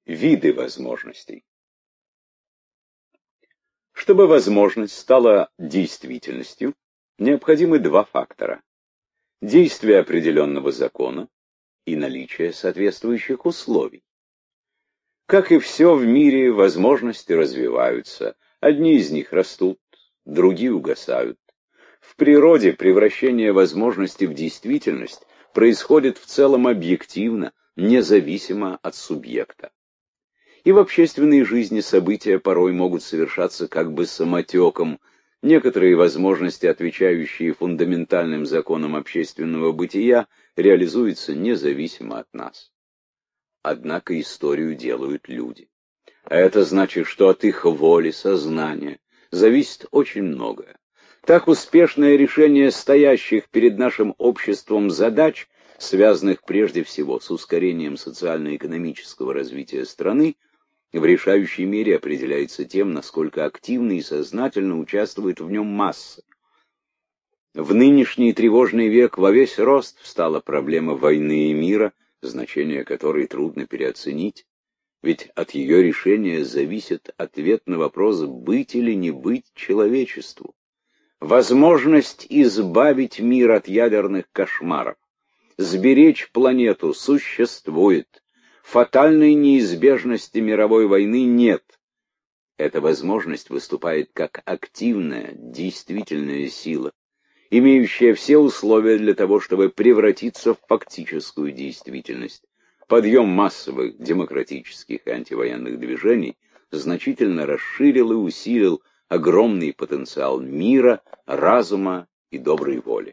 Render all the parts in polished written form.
Виды возможностей. Чтобы возможность стала действительностью, необходимы два фактора: действие определенного закона и наличие соответствующих условий. Как и все в мире, возможности развиваются. Одни из них растут, другие угасают. В природе превращение возможности в действительность происходит в целом объективно, независимо от субъекта. И в общественной жизни события порой могут совершаться как бы самотеком. Некоторые возможности, отвечающие фундаментальным законам общественного бытия, реализуются независимо от нас. Однако историю делают люди. А это значит, что от их воли, сознания зависит очень многое. Так успешное решение стоящих перед нашим обществом задач, связанных прежде всего с ускорением социально-экономического развития страны, в решающей мере определяется тем, насколько активно и сознательно участвует в нем масса. В нынешний тревожный век во весь рост встала проблема войны и мира, значение которой трудно переоценить, ведь от ее решения зависит ответ на вопрос, быть или не быть человечеству. Возможность избавить мир от ядерных кошмаров, сберечь планету существует. Фатальной неизбежности мировой войны нет. Эта возможность выступает как активная, действительная сила, имеющая все условия для того, чтобы превратиться в фактическую действительность. Подъем массовых демократических и антивоенных движений значительно расширил и усилил огромный потенциал мира, разума и доброй воли.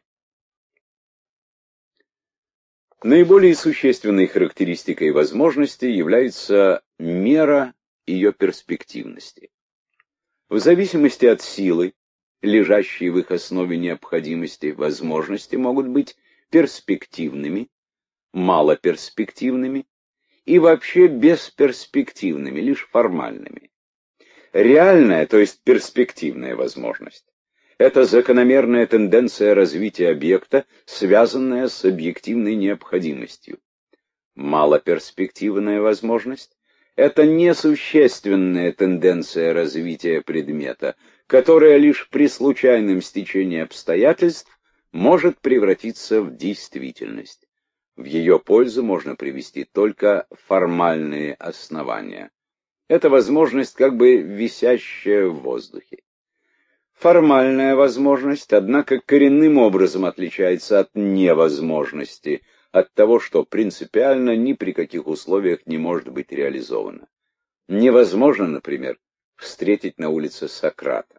Наиболее существенной характеристикой возможности является мера ее перспективности. В зависимости от силы, лежащей в их основе необходимости, возможности могут быть перспективными, малоперспективными и вообще бесперспективными, лишь формальными. Реальная, то есть перспективная возможность — это закономерная тенденция развития объекта, связанная с объективной необходимостью. Малоперспективная возможность — это несущественная тенденция развития предмета, которая лишь при случайном стечении обстоятельств может превратиться в действительность. В ее пользу можно привести только формальные основания. Это возможность как бы висящая в воздухе. Формальная возможность, однако, коренным образом отличается от невозможности, от того, что принципиально ни при каких условиях не может быть реализовано. Невозможно, например, встретить на улице Сократа.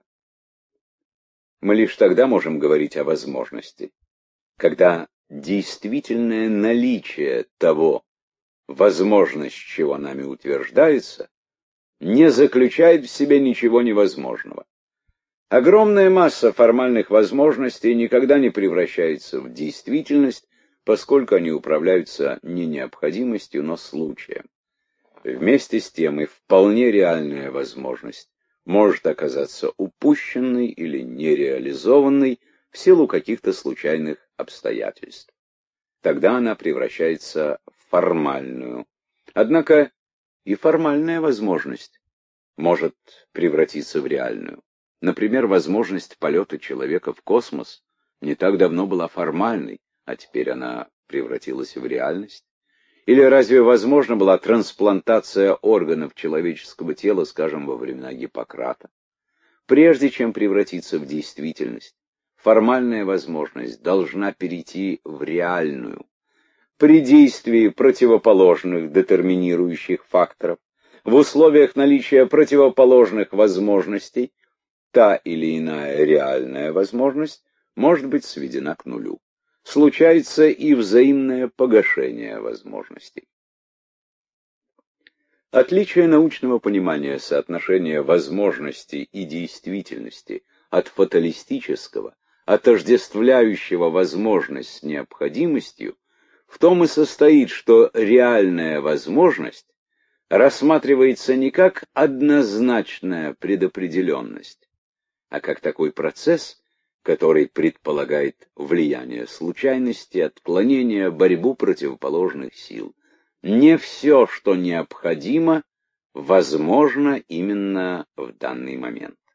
Мы лишь тогда можем говорить о возможности, когда действительное наличие того, возможность чего нами утверждается, не заключает в себе ничего невозможного. Огромная масса формальных возможностей никогда не превращается в действительность, поскольку они управляются не необходимостью, но случаем. Вместе с тем и вполне реальная возможность может оказаться упущенной или нереализованной в силу каких-то случайных обстоятельств. Тогда она превращается в формальную. Однако и формальная возможность может превратиться в реальную. Например, возможность полета человека в космос не так давно была формальной, а теперь она превратилась в реальность. Или разве возможна была трансплантация органов человеческого тела, скажем, во времена Гиппократа? Прежде чем превратиться в действительность, формальная возможность должна перейти в реальную. При действии противоположных детерминирующих факторов, в условиях наличия противоположных возможностей, та или иная реальная возможность может быть сведена к нулю. Случается и взаимное погашение возможностей. Отличие научного понимания соотношения возможности и действительности от фаталистического, отождествляющего возможность с необходимостью, в том и состоит, что реальная возможность рассматривается не как однозначная предопределенность, а как такой процесс, который предполагает влияние случайности, отклонения, борьбу противоположных сил. Не все, что необходимо, возможно именно в данный момент.